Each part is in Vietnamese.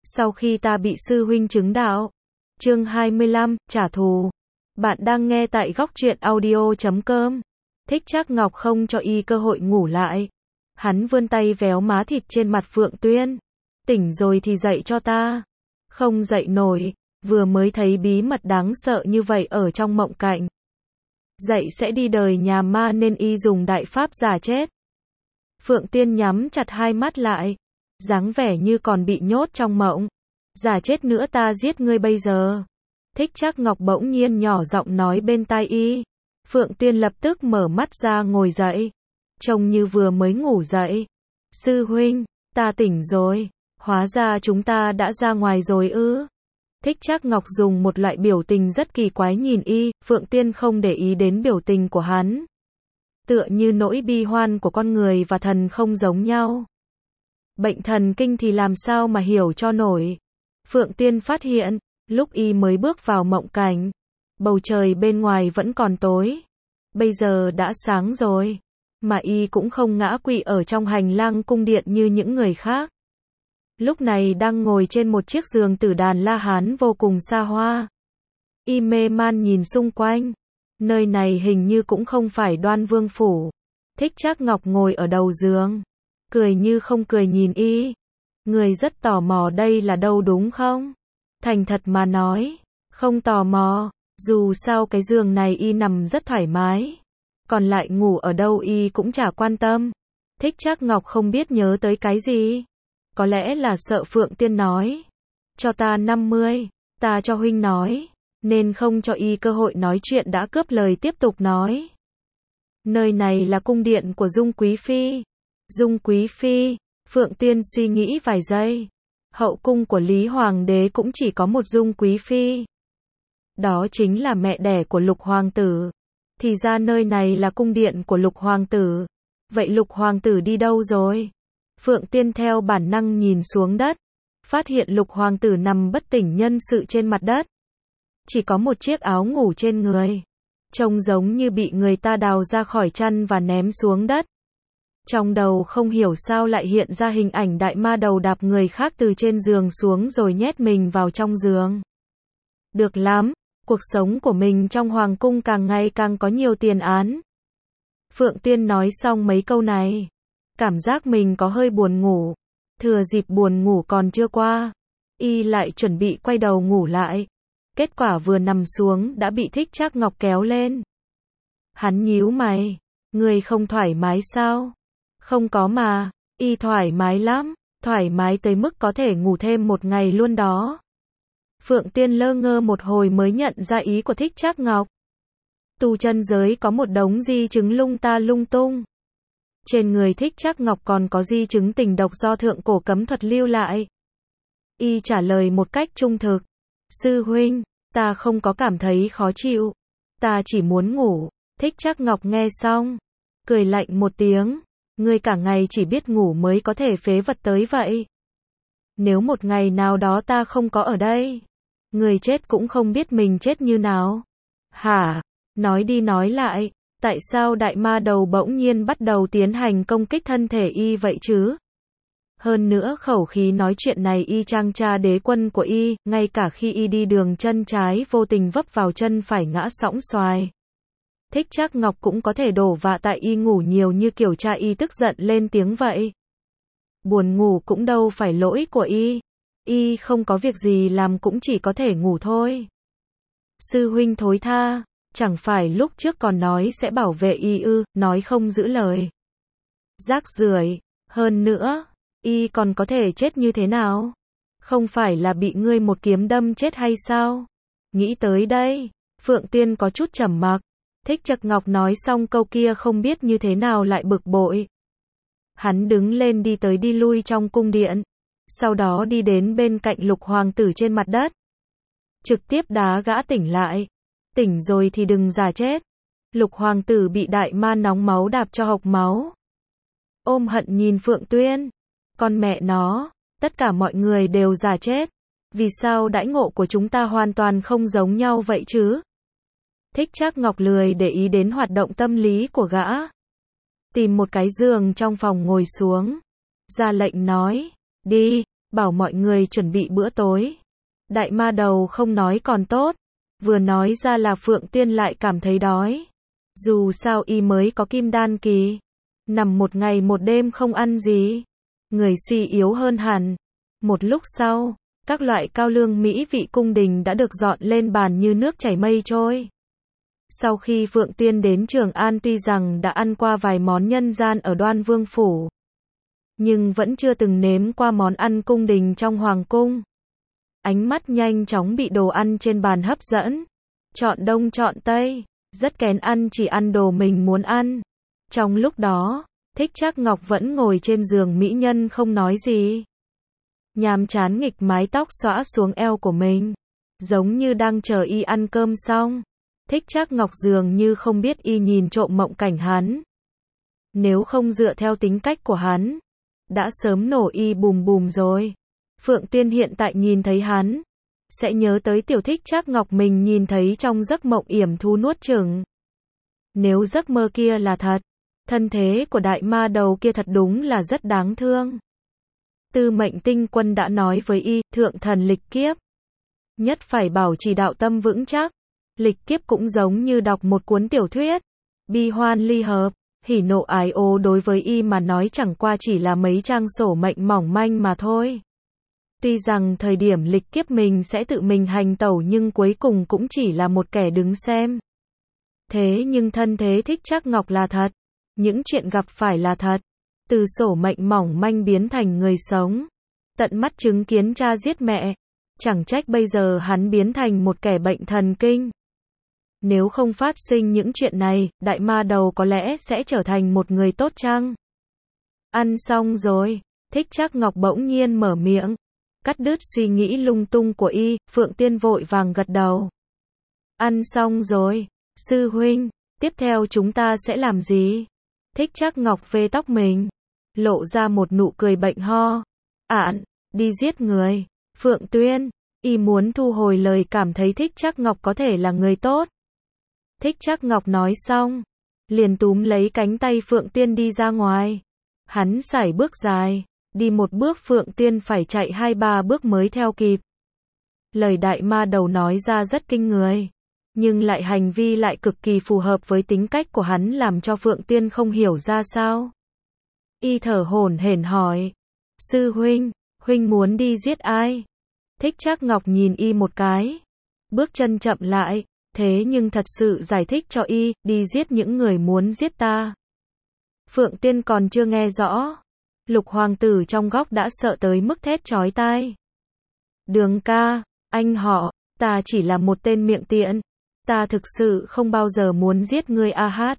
Sau khi ta bị sư huynh chứng đạo. Chương 25, trả thù. Bạn đang nghe tại góc truyện audio.com. Thích Trác Ngọc không cho y cơ hội ngủ lại. Hắn vươn tay véo má thịt trên mặt Phượng Tuyên. Tỉnh rồi thì dậy cho ta. Không dậy nổi, vừa mới thấy bí mật đáng sợ như vậy ở trong mộng cảnh. Dậy sẽ đi đời nhà ma nên y dùng đại pháp giả chết. Phượng Tuyên nhắm chặt hai mắt lại, dáng vẻ như còn bị nhốt trong mộng. Giả chết nữa ta giết ngươi bây giờ. Thích Trác Ngọc bỗng nhiên nhỏ giọng nói bên tai y. Phượng Tuyên lập tức mở mắt ra ngồi dậy. Trông như vừa mới ngủ dậy. Sư huynh, ta tỉnh rồi. Hóa ra chúng ta đã ra ngoài rồi ư. Thích Trác Ngọc dùng một loại biểu tình rất kỳ quái nhìn y. Phượng Tuyên không để ý đến biểu tình của hắn. Tựa như nỗi bi hoan của con người và thần không giống nhau. Bệnh thần kinh thì làm sao mà hiểu cho nổi. Phượng Tuyên phát hiện, lúc y mới bước vào mộng cảnh, bầu trời bên ngoài vẫn còn tối. Bây giờ đã sáng rồi, mà y cũng không ngã quỵ ở trong hành lang cung điện như những người khác. Lúc này đang ngồi trên một chiếc giường tử đàn La Hán vô cùng xa hoa. Y mê man nhìn xung quanh. Nơi này hình như cũng không phải Đoan Vương phủ. Thích Trác Ngọc ngồi ở đầu giường, cười như không cười nhìn y. Người rất tò mò đây là đâu đúng không? Thành thật mà nói, không tò mò, dù sao cái giường này y nằm rất thoải mái. Còn lại ngủ ở đâu y cũng chả quan tâm. Thích Trác Ngọc không biết nhớ tới cái gì. Có lẽ là sợ Phượng Tuyên nói. Cho ta 50, ta cho huynh nói. Nên không cho y cơ hội nói chuyện đã cướp lời tiếp tục nói. Nơi này là cung điện của Dung Quý Phi. Dung Quý Phi, Phượng Tuyên suy nghĩ vài giây. Hậu cung của Lý Hoàng đế cũng chỉ có một Dung Quý Phi. Đó chính là mẹ đẻ của Lục Hoàng tử. Thì ra nơi này là cung điện của Lục Hoàng tử. Vậy Lục Hoàng tử đi đâu rồi? Phượng Tuyên theo bản năng nhìn xuống đất. Phát hiện Lục Hoàng tử nằm bất tỉnh nhân sự trên mặt đất. Chỉ có một chiếc áo ngủ trên người. Trông giống như bị người ta đào ra khỏi chăn và ném xuống đất. Trong đầu không hiểu sao lại hiện ra hình ảnh đại ma đầu đạp người khác từ trên giường xuống rồi nhét mình vào trong giường. Được lắm, cuộc sống của mình trong hoàng cung càng ngày càng có nhiều tiền án. Phượng Tuyên nói xong mấy câu này, cảm giác mình có hơi buồn ngủ. Thừa dịp buồn ngủ còn chưa qua, y lại chuẩn bị quay đầu ngủ lại. Kết quả vừa nằm xuống đã bị Thích Trác Ngọc kéo lên. Hắn nhíu mày, người không thoải mái sao? Không có mà, y thoải mái lắm, thoải mái tới mức có thể ngủ thêm một ngày luôn đó. Phượng Tuyên lơ ngơ một hồi mới nhận ra ý của Thích Trác Ngọc. Tu chân giới có một đống di chứng lung ta lung tung. Trên người Thích Trác Ngọc còn có di chứng tình độc do thượng cổ cấm thuật lưu lại. Y trả lời một cách trung thực. Sư huynh, ta không có cảm thấy khó chịu. Ta chỉ muốn ngủ. Thích Trác Ngọc nghe xong, cười lạnh một tiếng. Ngươi cả ngày chỉ biết ngủ mới có thể phế vật tới vậy. Nếu một ngày nào đó ta không có ở đây, người chết cũng không biết mình chết như nào. Hả? Nói đi nói lại, tại sao đại ma đầu bỗng nhiên bắt đầu tiến hành công kích thân thể y vậy chứ? Hơn nữa khẩu khí nói chuyện này y chang cha đế quân của y, ngay cả khi y đi đường chân trái vô tình vấp vào chân phải ngã sõng xoài. Thích Trác Ngọc cũng có thể đổ vạ tại y ngủ nhiều như kiểu cha y tức giận lên tiếng vậy. Buồn ngủ cũng đâu phải lỗi của y. Y không có việc gì làm cũng chỉ có thể ngủ thôi. Sư huynh thối tha, chẳng phải lúc trước còn nói sẽ bảo vệ y ư, nói không giữ lời. Rác rưởi, hơn nữa, y còn có thể chết như thế nào? Không phải là bị ngươi một kiếm đâm chết hay sao? Nghĩ tới đây, Phượng Tuyên có chút trầm mặc. Thích Trác Ngọc nói xong câu kia không biết như thế nào lại bực bội. Hắn đứng lên đi tới đi lui trong cung điện. Sau đó đi đến bên cạnh Lục Hoàng tử trên mặt đất. Trực tiếp đá gã tỉnh lại. Tỉnh rồi thì đừng giả chết. Lục Hoàng tử bị đại ma nóng máu đạp cho hộc máu. Ôm hận nhìn Phượng Tuyên. Con mẹ nó, tất cả mọi người đều giả chết. Vì sao đãi ngộ của chúng ta hoàn toàn không giống nhau vậy chứ? Thích Trác Ngọc lười để ý đến hoạt động tâm lý của gã. Tìm một cái giường trong phòng ngồi xuống. Ra lệnh nói, đi, bảo mọi người chuẩn bị bữa tối. Đại ma đầu không nói còn tốt, vừa nói ra là Phượng Tiên lại cảm thấy đói. Dù sao y mới có kim đan kỳ, nằm một ngày một đêm không ăn gì, người suy yếu hơn hẳn. Một lúc sau, các loại cao lương mỹ vị cung đình đã được dọn lên bàn như nước chảy mây trôi. Sau khi Phượng Tiên đến Trường An tuy rằng đã ăn qua vài món nhân gian ở Đoan Vương Phủ, nhưng vẫn chưa từng nếm qua món ăn cung đình trong Hoàng Cung. Ánh mắt nhanh chóng bị đồ ăn trên bàn hấp dẫn. Chọn đông chọn tây, rất kén ăn chỉ ăn đồ mình muốn ăn. Trong lúc đó, Thích Trác Ngọc vẫn ngồi trên giường mỹ nhân không nói gì. Nhàm chán nghịch mái tóc xõa xuống eo của mình, giống như đang chờ y ăn cơm xong. Thích Trác Ngọc dường như không biết y nhìn trộm mộng cảnh hắn. Nếu không dựa theo tính cách của hắn, đã sớm nổ y bùm bùm rồi. Phượng Tiên hiện tại nhìn thấy hắn, sẽ nhớ tới tiểu Thích Trác Ngọc mình nhìn thấy trong giấc mộng yểm thú nuốt chửng. Nếu giấc mơ kia là thật, thân thế của đại ma đầu kia thật đúng là rất đáng thương. Tư Mệnh Tinh Quân đã nói với y, thượng thần lịch kiếp, nhất phải bảo trì đạo tâm vững chắc. Lịch kiếp cũng giống như đọc một cuốn tiểu thuyết, bi hoan ly hợp, hỉ nộ ái ố đối với y mà nói chẳng qua chỉ là mấy trang sổ mệnh mỏng manh mà thôi. Tuy rằng thời điểm lịch kiếp mình sẽ tự mình hành tẩu nhưng cuối cùng cũng chỉ là một kẻ đứng xem. Thế nhưng thân thế Thích Trác Ngọc là thật, những chuyện gặp phải là thật, từ sổ mệnh mỏng manh biến thành người sống, tận mắt chứng kiến cha giết mẹ, chẳng trách bây giờ hắn biến thành một kẻ bệnh thần kinh. Nếu không phát sinh những chuyện này, đại ma đầu có lẽ sẽ trở thành một người tốt chăng? Ăn xong rồi, Thích Trác Ngọc bỗng nhiên mở miệng, cắt đứt suy nghĩ lung tung của y. Phượng Tiên vội vàng gật đầu. Ăn xong rồi, sư huynh, tiếp theo chúng ta sẽ làm gì? Thích Trác Ngọc vê tóc mình, lộ ra một nụ cười bệnh ho. Đi giết người. Phượng Tuyên, y muốn thu hồi lời cảm thấy Thích Trác Ngọc có thể là người tốt. Thích Trác Ngọc nói xong, liền túm lấy cánh tay Phượng Tiên đi ra ngoài. Hắn sải bước dài, đi một bước Phượng Tiên phải chạy 2-3 bước mới theo kịp. Lời đại ma đầu nói ra rất kinh người, nhưng lại hành vi lại cực kỳ phù hợp với tính cách của hắn làm cho Phượng Tiên không hiểu ra sao. Y thở hổn hển hỏi, sư huynh, huynh muốn đi giết ai? Thích Trác Ngọc nhìn y một cái, bước chân chậm lại, thế nhưng thật sự giải thích cho y, đi giết những người muốn giết ta. Phượng Tiên còn chưa nghe rõ, Lục hoàng tử trong góc đã sợ tới mức thét chói tai. Đường ca, anh họ, ta chỉ là một tên miệng tiện, ta thực sự không bao giờ muốn giết ngươi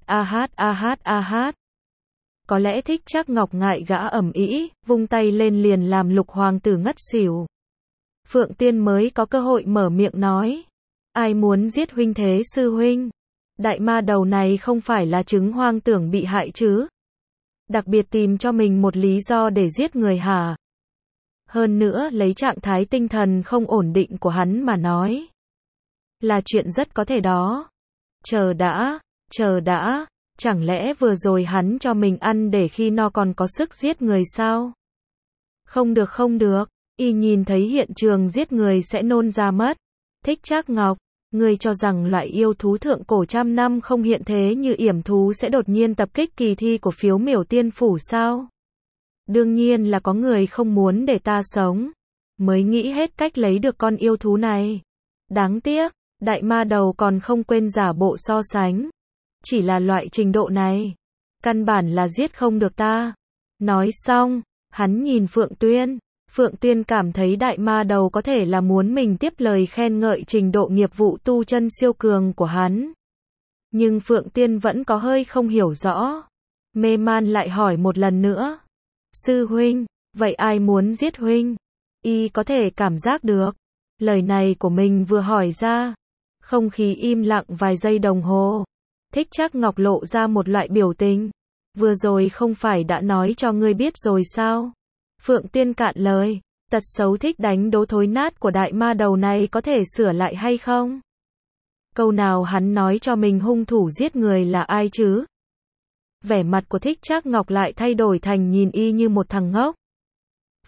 Có lẽ Thích Trác Ngọc ngại gã ầm ĩ, vung tay lên liền làm Lục hoàng tử ngất xỉu. Phượng Tiên mới có cơ hội mở miệng nói, ai muốn giết huynh thế sư huynh? Đại ma đầu này không phải là chứng hoang tưởng bị hại chứ? Đặc biệt tìm cho mình một lý do để giết người hả? Hơn nữa lấy trạng thái tinh thần không ổn định của hắn mà nói, là chuyện rất có thể đó. Chờ đã, chẳng lẽ vừa rồi hắn cho mình ăn để khi no còn có sức giết người sao? Không được, y nhìn thấy hiện trường giết người sẽ nôn ra mất. Thích Trác Ngọc, ngươi cho rằng loại yêu thú thượng cổ trăm năm không hiện thế như yểm thú sẽ đột nhiên tập kích kỳ thi của Phiếu Miểu Tiên Phủ sao? Đương nhiên là có người không muốn để ta sống, mới nghĩ hết cách lấy được con yêu thú này. Đáng tiếc, đại ma đầu còn không quên giả bộ so sánh. Chỉ là loại trình độ này, căn bản là giết không được ta. Nói xong, hắn nhìn Phượng Tuyên. Phượng Tuyên cảm thấy đại ma đầu có thể là muốn mình tiếp lời khen ngợi trình độ nghiệp vụ tu chân siêu cường của hắn. Nhưng Phượng Tuyên vẫn có hơi không hiểu rõ. Mê man lại hỏi một lần nữa. Sư huynh, vậy ai muốn giết huynh? Y có thể cảm giác được. Lời này của mình vừa hỏi ra, không khí im lặng vài giây đồng hồ. Thích Trác Ngọc lộ ra một loại biểu tình. Vừa rồi không phải đã nói cho ngươi biết rồi sao? Phượng Tiên cạn lời, tật xấu thích đánh đố thối nát của đại ma đầu này có thể sửa lại hay không? Câu nào hắn nói cho mình hung thủ giết người là ai chứ? Vẻ mặt của Thích Trác Ngọc lại thay đổi thành nhìn y như một thằng ngốc.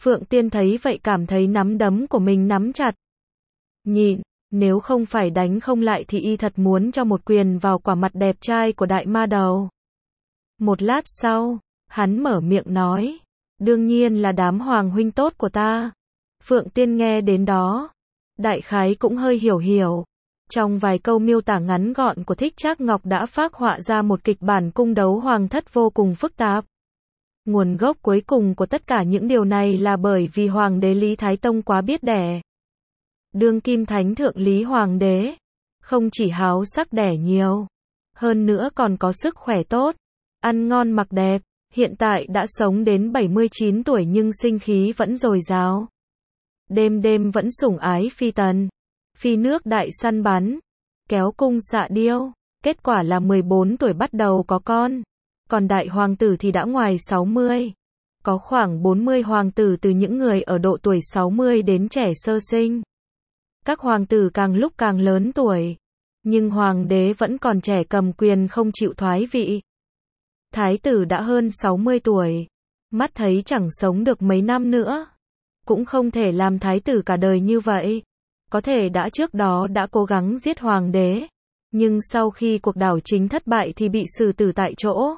Phượng Tiên thấy vậy cảm thấy nắm đấm của mình nắm chặt. Nhịn, nếu không phải đánh không lại thì y thật muốn cho một quyền vào quả mặt đẹp trai của đại ma đầu. Một lát sau, hắn mở miệng nói, đương nhiên là đám hoàng huynh tốt của ta. Phượng Tiên nghe đến đó, đại khái cũng hơi hiểu. Trong vài câu miêu tả ngắn gọn của Thích Trác Ngọc đã phác họa ra một kịch bản cung đấu hoàng thất vô cùng phức tạp. Nguồn gốc cuối cùng của tất cả những điều này là bởi vì Hoàng đế Lý Thái Tông quá biết đẻ. Đương kim thánh thượng Lý Hoàng đế, không chỉ háo sắc đẻ nhiều, hơn nữa còn có sức khỏe tốt, ăn ngon mặc đẹp, hiện tại đã sống đến 79 tuổi nhưng sinh khí vẫn dồi dào. Đêm đêm vẫn sủng ái phi tần, phi nước đại săn bắn, kéo cung xạ điêu, kết quả là 14 tuổi bắt đầu có con. Còn đại hoàng tử thì đã ngoài 60. Có khoảng 40 hoàng tử từ những người ở độ tuổi 60 đến trẻ sơ sinh. Các hoàng tử càng lúc càng lớn tuổi. Nhưng hoàng đế vẫn còn trẻ cầm quyền không chịu thoái vị. Thái tử đã hơn 60 tuổi. Mắt thấy chẳng sống được mấy năm nữa. Cũng không thể làm thái tử cả đời như vậy. Có thể đã trước đó đã cố gắng giết hoàng đế. Nhưng sau khi cuộc đảo chính thất bại thì bị xử tử tại chỗ.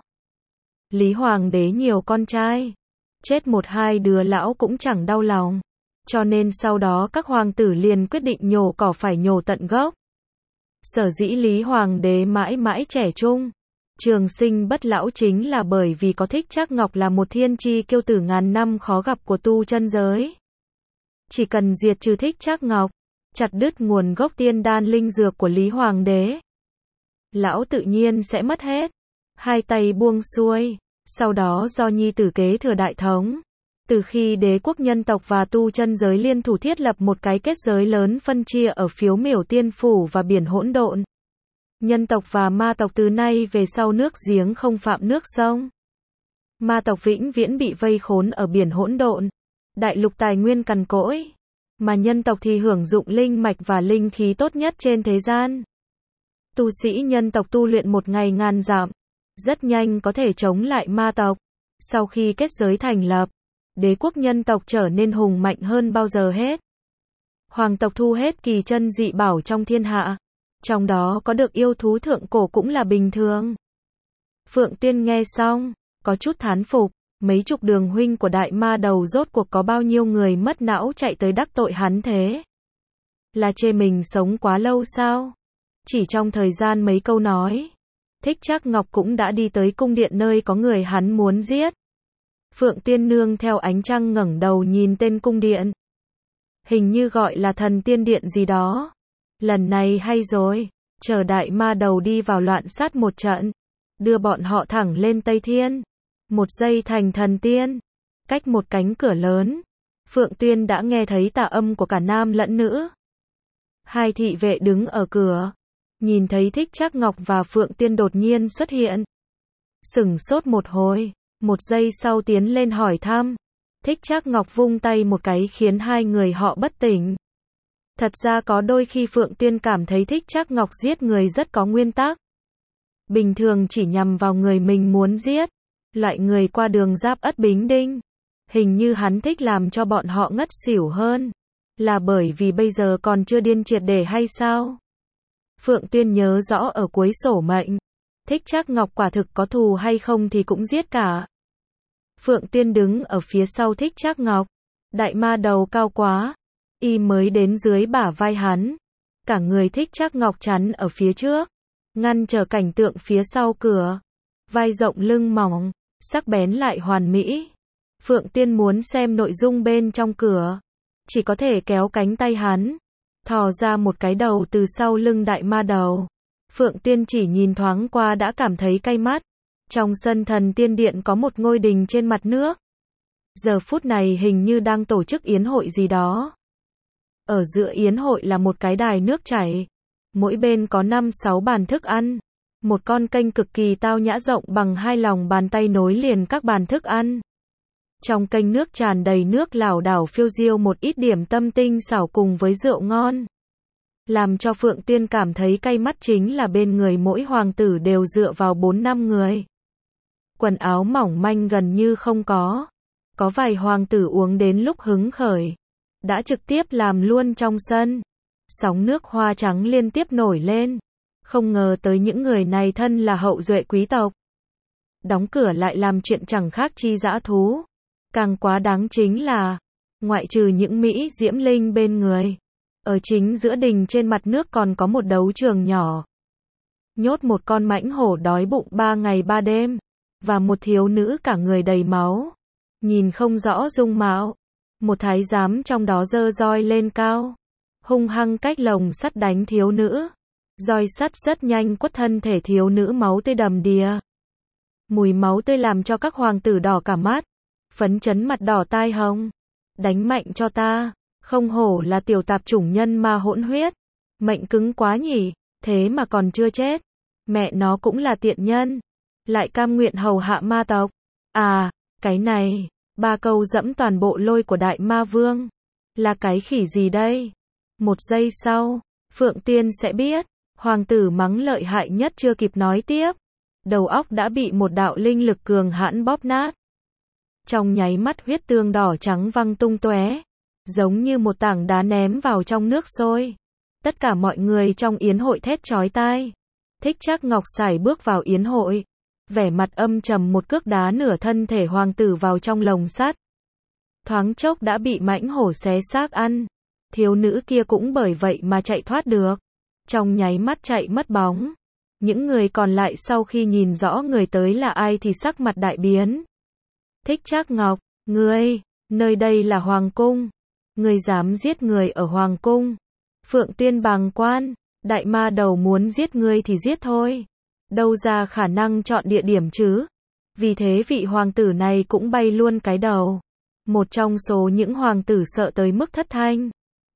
Lý Hoàng đế nhiều con trai, chết một hai đứa lão cũng chẳng đau lòng. Cho nên sau đó các hoàng tử liền quyết định nhổ cỏ phải nhổ tận gốc. Sở dĩ Lý Hoàng đế mãi mãi trẻ trung, trường sinh bất lão chính là bởi vì có Thích Trác Ngọc là một thiên chi kiêu tử ngàn năm khó gặp của tu chân giới. Chỉ cần diệt trừ Thích Trác Ngọc, chặt đứt nguồn gốc tiên đan linh dược của Lý Hoàng đế, lão tự nhiên sẽ mất hết. Hai tay buông xuôi, sau đó do nhi tử kế thừa đại thống. Từ khi đế quốc nhân tộc và tu chân giới liên thủ thiết lập một cái kết giới lớn phân chia ở phiếu miểu tiên phủ và biển hỗn độn. Nhân tộc và ma tộc từ nay về sau nước giếng không phạm nước sông. Ma tộc vĩnh viễn bị vây khốn ở biển hỗn độn, đại lục tài nguyên cằn cỗi, mà nhân tộc thì hưởng dụng linh mạch và linh khí tốt nhất trên thế gian. Tu sĩ nhân tộc tu luyện một ngày ngàn dặm, rất nhanh có thể chống lại ma tộc. Sau khi kết giới thành lập, đế quốc nhân tộc trở nên hùng mạnh hơn bao giờ hết. Hoàng tộc thu hết kỳ chân dị bảo trong thiên hạ, trong đó có được yêu thú thượng cổ cũng là bình thường. Phượng Tiên nghe xong, có chút thán phục, mấy chục đường huynh của đại ma đầu rốt cuộc có bao nhiêu người mất não chạy tới đắc tội hắn thế? Là chê mình sống quá lâu sao? Chỉ trong thời gian mấy câu nói, Thích Trác Ngọc cũng đã đi tới cung điện nơi có người hắn muốn giết. Phượng Tiên nương theo ánh trăng ngẩng đầu nhìn tên cung điện. Hình như gọi là thần tiên điện gì đó. Lần này hay rồi, chờ đại ma đầu đi vào loạn sát một trận, đưa bọn họ thẳng lên Tây Thiên. Một giây thành thần tiên. Cách một cánh cửa lớn, Phượng Tiên đã nghe thấy tà âm của cả nam lẫn nữ. Hai thị vệ đứng ở cửa, nhìn thấy Thích Trác Ngọc và Phượng Tiên đột nhiên xuất hiện. Sửng sốt một hồi, một giây sau tiến lên hỏi thăm. Thích Trác Ngọc vung tay một cái khiến hai người họ bất tỉnh. Thật ra có đôi khi Phượng Tiên cảm thấy Thích Trác Ngọc giết người rất có nguyên tắc. Bình thường chỉ nhằm vào người mình muốn giết. Loại người qua đường Giáp Ất Bính Đinh. Hình như hắn thích làm cho bọn họ ngất xỉu hơn. Là bởi vì bây giờ còn chưa điên triệt để hay sao? Phượng Tiên nhớ rõ ở cuối sổ mệnh, Thích Trác Ngọc quả thực có thù hay không thì cũng giết cả. Phượng Tiên đứng ở phía sau Thích Trác Ngọc. Đại ma đầu cao quá, y mới đến dưới bả vai hắn. Cả người Thích Trác Ngọc chắn ở phía trước, ngăn trở cảnh tượng phía sau cửa. Vai rộng lưng mỏng, sắc bén lại hoàn mỹ. Phượng Tiên muốn xem nội dung bên trong cửa, chỉ có thể kéo cánh tay hắn, thò ra một cái đầu từ sau lưng đại ma đầu. Phượng Tiên chỉ nhìn thoáng qua đã cảm thấy cay mắt. Trong sân thần tiên điện có một ngôi đình trên mặt nước. Giờ phút này hình như đang tổ chức yến hội gì đó. Ở giữa yến hội là một cái đài nước chảy. Mỗi bên có 5-6 bàn thức ăn. Một con kênh cực kỳ tao nhã rộng bằng 2 lòng bàn tay nối liền các bàn thức ăn. Trong kênh nước tràn đầy nước lảo đảo phiêu diêu một ít điểm tâm tinh xảo cùng với rượu ngon. Làm cho Phượng Tiên cảm thấy cay mắt chính là bên người mỗi hoàng tử đều dựa vào 4-5 người. Quần áo mỏng manh gần như không có. Có vài hoàng tử uống đến lúc hứng khởi, đã trực tiếp làm luôn trong sân. Sóng nước hoa trắng liên tiếp nổi lên. Không ngờ tới những người này thân là hậu duệ quý tộc. Đóng cửa lại làm chuyện chẳng khác chi dã thú. Càng quá đáng chính là, ngoại trừ những mỹ diễm linh bên người, ở chính giữa đình trên mặt nước còn có một đấu trường nhỏ. Nhốt một con mãnh hổ đói bụng 3 ngày 3 đêm, và một thiếu nữ cả người đầy máu, nhìn không rõ dung mạo. Một thái giám trong đó giơ roi lên cao, hung hăng cách lồng sắt đánh thiếu nữ. Roi sắt rất nhanh quất thân thể thiếu nữ, máu tươi đầm đìa. Mùi máu tươi làm cho các hoàng tử đỏ cả mắt, phấn chấn mặt đỏ tai hồng. Đánh mạnh cho ta, không hổ là tiểu tạp chủng nhân ma hỗn huyết. Mệnh cứng quá nhỉ, thế mà còn chưa chết. Mẹ nó cũng là tiện nhân, lại cam nguyện hầu hạ ma tộc. À, cái này, 3 câu dẫm toàn bộ lôi của đại ma vương. Là cái khỉ gì đây? Một giây sau, Phượng Tiên sẽ biết. Hoàng tử mắng lợi hại nhất chưa kịp nói tiếp, đầu óc đã bị một đạo linh lực cường hãn bóp nát. Trong nháy mắt huyết tương đỏ trắng văng tung tóe, giống như một tảng đá ném vào trong nước sôi. Tất cả mọi người trong yến hội thét chói tai. Thích Trác Ngọc sải bước vào yến hội, vẻ mặt âm trầm, một cước đá nửa thân thể hoàng tử vào trong lồng sắt. Thoáng chốc đã bị mãnh hổ xé xác ăn. Thiếu nữ kia cũng bởi vậy mà chạy thoát được. Trong nháy mắt chạy mất bóng. Những người còn lại sau khi nhìn rõ người tới là ai thì sắc mặt đại biến. Thích Trác Ngọc, ngươi, nơi đây là hoàng cung. Ngươi dám giết người ở hoàng cung. Phượng Tiên bàng quan, đại ma đầu muốn giết ngươi thì giết thôi. Đâu ra khả năng chọn địa điểm chứ. Vì thế vị hoàng tử này cũng bay luôn cái đầu. Một trong số những hoàng tử sợ tới mức thất thanh.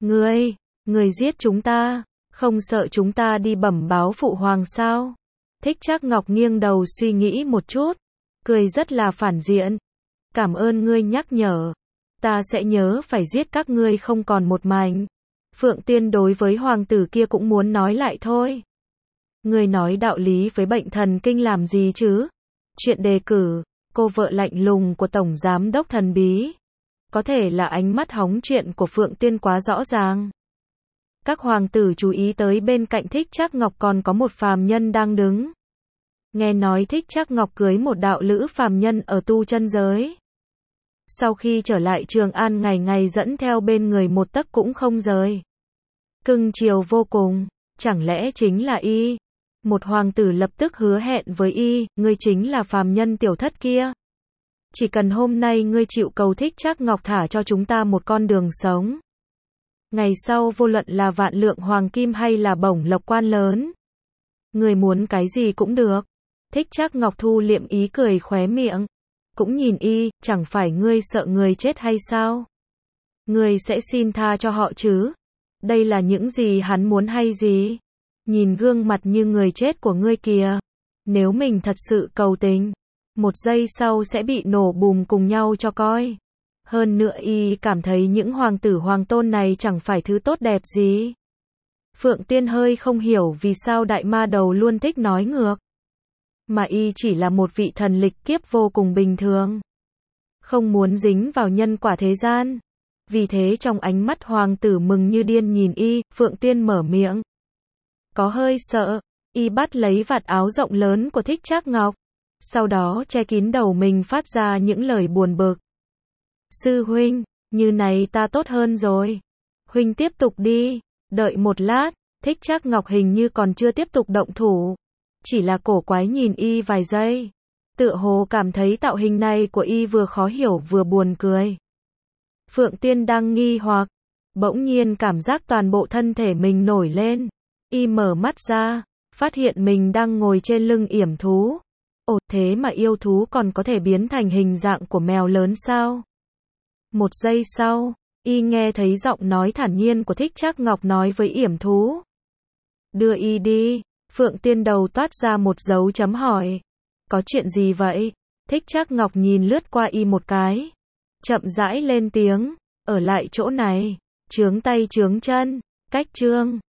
Ngươi giết chúng ta. Không sợ chúng ta đi bẩm báo phụ hoàng sao? Thích Trác Ngọc nghiêng đầu suy nghĩ một chút, cười rất là phản diện. Cảm ơn ngươi nhắc nhở. Ta sẽ nhớ phải giết các ngươi không còn một mảnh. Phượng Tiên đối với hoàng tử kia cũng muốn nói lại thôi. Ngươi nói đạo lý với bệnh thần kinh làm gì chứ? Chuyện đề cử, cô vợ lạnh lùng của tổng giám đốc thần bí. Có thể là ánh mắt hóng chuyện của Phượng Tiên quá rõ ràng. Các hoàng tử chú ý tới bên cạnh Thích Trác Ngọc còn có một phàm nhân đang đứng. Nghe nói Thích Trác Ngọc cưới một đạo lữ phàm nhân ở tu chân giới. Sau khi trở lại Trường An ngày ngày dẫn theo bên người một tấc cũng không rời. Cưng chiều vô cùng, chẳng lẽ chính là y? Một hoàng tử lập tức hứa hẹn với y, ngươi chính là phàm nhân tiểu thất kia. Chỉ cần hôm nay ngươi chịu cầu Thích Trác Ngọc thả cho chúng ta một con đường sống. Ngày sau vô luận là vạn lượng hoàng kim hay là bổng lộc quan lớn, người muốn cái gì cũng được. Thích Trác Ngọc thu liệm ý cười khóe miệng, cũng nhìn y, chẳng phải ngươi sợ người chết hay sao? Ngươi sẽ xin tha cho họ chứ? Đây là những gì hắn muốn hay gì? Nhìn gương mặt như người chết của ngươi kìa. Nếu mình thật sự cầu tình, một giây sau sẽ bị nổ bùm cùng nhau cho coi. Hơn nữa y cảm thấy những hoàng tử hoàng tôn này chẳng phải thứ tốt đẹp gì. Phượng Tiên hơi không hiểu vì sao đại ma đầu luôn thích nói ngược. Mà y chỉ là một vị thần lịch kiếp vô cùng bình thường. Không muốn dính vào nhân quả thế gian. Vì thế trong ánh mắt hoàng tử mừng như điên nhìn y, Phượng Tiên mở miệng. Có hơi sợ, y bắt lấy vạt áo rộng lớn của Thích Trác Ngọc. Sau đó che kín đầu mình phát ra những lời buồn bực. Sư huynh, như này ta tốt hơn rồi. Huynh tiếp tục đi. Đợi một lát, Thích Trác Ngọc hình như còn chưa tiếp tục động thủ. Chỉ là cổ quái nhìn y vài giây. Tựa hồ cảm thấy tạo hình này của y vừa khó hiểu vừa buồn cười. Phượng Tiên đang nghi hoặc, bỗng nhiên cảm giác toàn bộ thân thể mình nổi lên. Y mở mắt ra, phát hiện mình đang ngồi trên lưng yểm thú. Ồ, thế mà yêu thú còn có thể biến thành hình dạng của mèo lớn sao? Một giây sau, y nghe thấy giọng nói thản nhiên của Thích Trác Ngọc nói với yểm thú. Đưa y đi. Phượng Tiên đầu toát ra một dấu chấm hỏi. Có chuyện gì vậy? Thích Trác Ngọc nhìn lướt qua y một cái. Chậm rãi lên tiếng. Ở lại chỗ này. Chướng tay chướng chân. Cách chương.